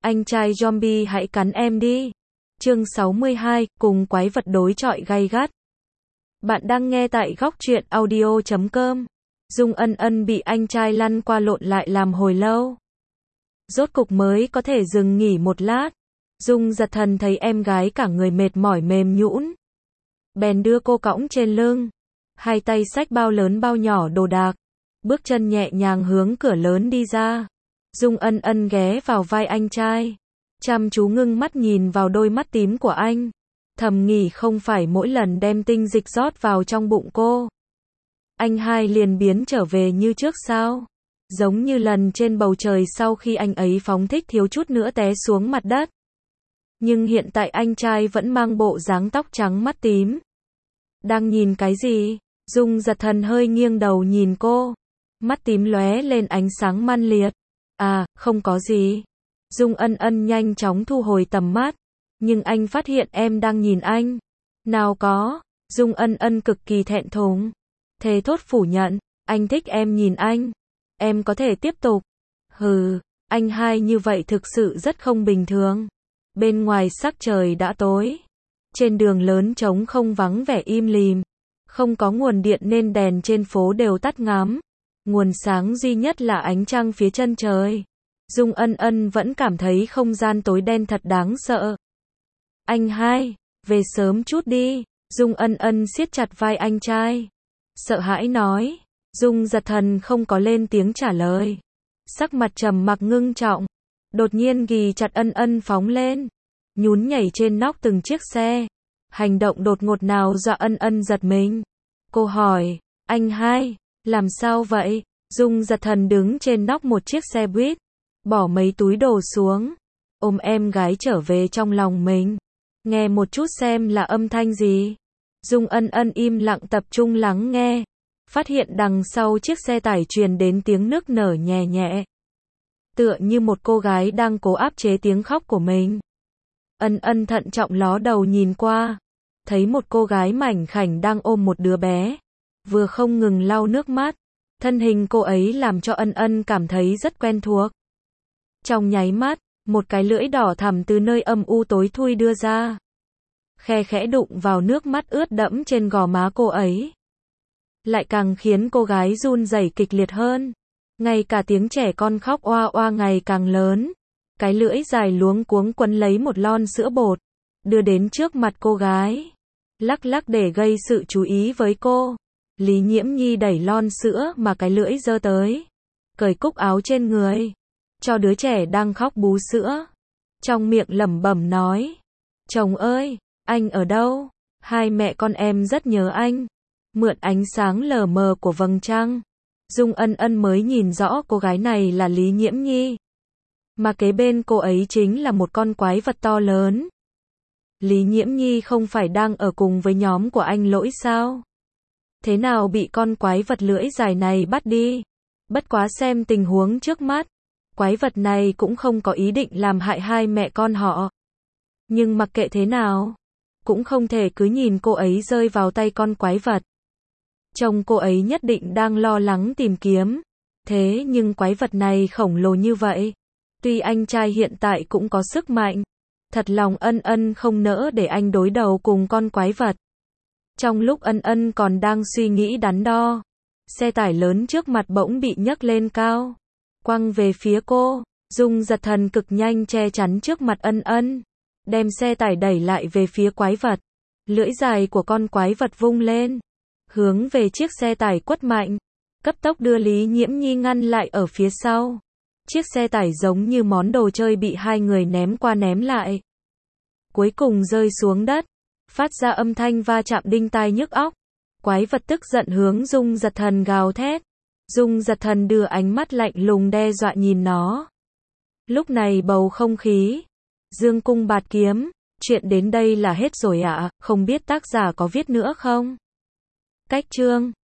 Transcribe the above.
Anh trai zombie hãy cắn em đi. Chương 62, cùng quái vật đối chọi gay gắt. Bạn đang nghe tại Góc Truyện Audio.com. Dung Ân Ân bị anh trai lăn qua lộn lại làm hồi lâu. Rốt cục mới có thể dừng nghỉ một lát. Dung Giật Thần thấy em gái cả người mệt mỏi mềm nhũn, bèn đưa cô cõng trên lưng, hai tay xách bao lớn bao nhỏ đồ đạc, bước chân nhẹ nhàng hướng cửa lớn đi ra. Dung Ân Ân ghé vào vai anh trai, chăm chú ngưng mắt nhìn vào đôi mắt tím của anh, thầm nghĩ không phải mỗi lần đem tinh dịch rót vào trong bụng cô, anh hai liền biến trở về như trước sao? Giống như lần trên bầu trời sau khi anh ấy phóng thích thiếu chút nữa té xuống mặt đất. Nhưng hiện tại anh trai vẫn mang bộ dáng tóc trắng mắt tím. Đang nhìn cái gì? Dung Giật Thần hơi nghiêng đầu nhìn cô, mắt tím lóe lên ánh sáng man liệt. À, không có gì. Dung Ân Ân nhanh chóng thu hồi tầm mắt, nhưng anh phát hiện em đang nhìn anh. Nào có. Dung Ân Ân cực kỳ thẹn thùng, thề thốt phủ nhận, anh thích em nhìn anh. Em có thể tiếp tục. Hừ, anh hai như vậy thực sự rất không bình thường. Bên ngoài sắc trời đã tối, trên đường lớn trống không vắng vẻ im lìm, không có nguồn điện nên đèn trên phố đều tắt ngắm. Nguồn sáng duy nhất là ánh trăng phía chân trời. Dung Ân Ân vẫn cảm thấy không gian tối đen thật đáng sợ. Anh hai, về sớm chút đi. Dung Ân Ân siết chặt vai anh trai, sợ hãi nói. Dung Giật Thần không có lên tiếng trả lời, sắc mặt trầm mặc ngưng trọng. Đột nhiên ghì chặt Ân Ân phóng lên, nhún nhảy trên nóc từng chiếc xe. Hành động đột ngột nào dọa Ân Ân giật mình. Cô hỏi, anh hai, làm sao vậy? Dung Giật Thần đứng trên nóc một chiếc xe buýt, bỏ mấy túi đồ xuống, ôm em gái trở về trong lòng mình. Nghe một chút xem là âm thanh gì. Dung Ân Ân im lặng tập trung lắng nghe, phát hiện đằng sau chiếc xe tải truyền đến tiếng nức nở nhẹ nhẹ, tựa như một cô gái đang cố áp chế tiếng khóc của mình. Ân Ân thận trọng ló đầu nhìn qua, thấy một cô gái mảnh khảnh đang ôm một đứa bé, vừa không ngừng lau nước mắt. Thân hình cô ấy làm cho Ân Ân cảm thấy rất quen thuộc. Trong nháy mắt, một cái lưỡi đỏ thẳm từ nơi âm u tối thui đưa ra, khe khẽ đụng vào nước mắt ướt đẫm trên gò má cô ấy, lại càng khiến cô gái run rẩy kịch liệt hơn. Ngay cả tiếng trẻ con khóc oa oa ngày càng lớn. Cái lưỡi dài luống cuống quấn lấy một lon sữa bột, đưa đến trước mặt cô gái, lắc lắc để gây sự chú ý với cô. Lý Nhiễm Nhi đẩy lon sữa mà cái lưỡi giơ tới, cởi cúc áo trên người, cho đứa trẻ đang khóc bú sữa. Trong miệng lẩm bẩm nói, chồng ơi, anh ở đâu? Hai mẹ con em rất nhớ anh. Mượn ánh sáng lờ mờ của vầng trăng, Dung Ân Ân mới nhìn rõ cô gái này là Lý Nhiễm Nhi, mà kế bên cô ấy chính là một con quái vật to lớn. Lý Nhiễm Nhi không phải đang ở cùng với nhóm của anh Lỗi sao? Thế nào bị con quái vật lưỡi dài này bắt đi? Bất quá xem tình huống trước mắt, quái vật này cũng không có ý định làm hại hai mẹ con họ. Nhưng mặc kệ thế nào, cũng không thể cứ nhìn cô ấy rơi vào tay con quái vật. Chồng cô ấy nhất định đang lo lắng tìm kiếm. Thế nhưng quái vật này khổng lồ như vậy, tuy anh trai hiện tại cũng có sức mạnh, thật lòng Ân Ân không nỡ để anh đối đầu cùng con quái vật. Trong lúc Ân Ân còn đang suy nghĩ đắn đo, xe tải lớn trước mặt bỗng bị nhấc lên cao, quăng về phía cô. Dung Giật Thần cực nhanh che chắn trước mặt Ân Ân, đem xe tải đẩy lại về phía quái vật. Lưỡi dài của con quái vật vung lên, hướng về chiếc xe tải quất mạnh, cấp tốc đưa Lý Nhiễm Nhi ngăn lại ở phía sau. Chiếc xe tải giống như món đồ chơi bị hai người ném qua ném lại, cuối cùng rơi xuống đất, phát ra âm thanh va chạm đinh tai nhức óc. Quái vật tức giận hướng Dung Giật Thần gào thét. Dung Giật Thần đưa ánh mắt lạnh lùng đe dọa nhìn nó. Lúc này bầu không khí, dương cung bạt kiếm. Chuyện đến đây là hết rồi ạ, không biết tác giả có viết nữa không? Cách chương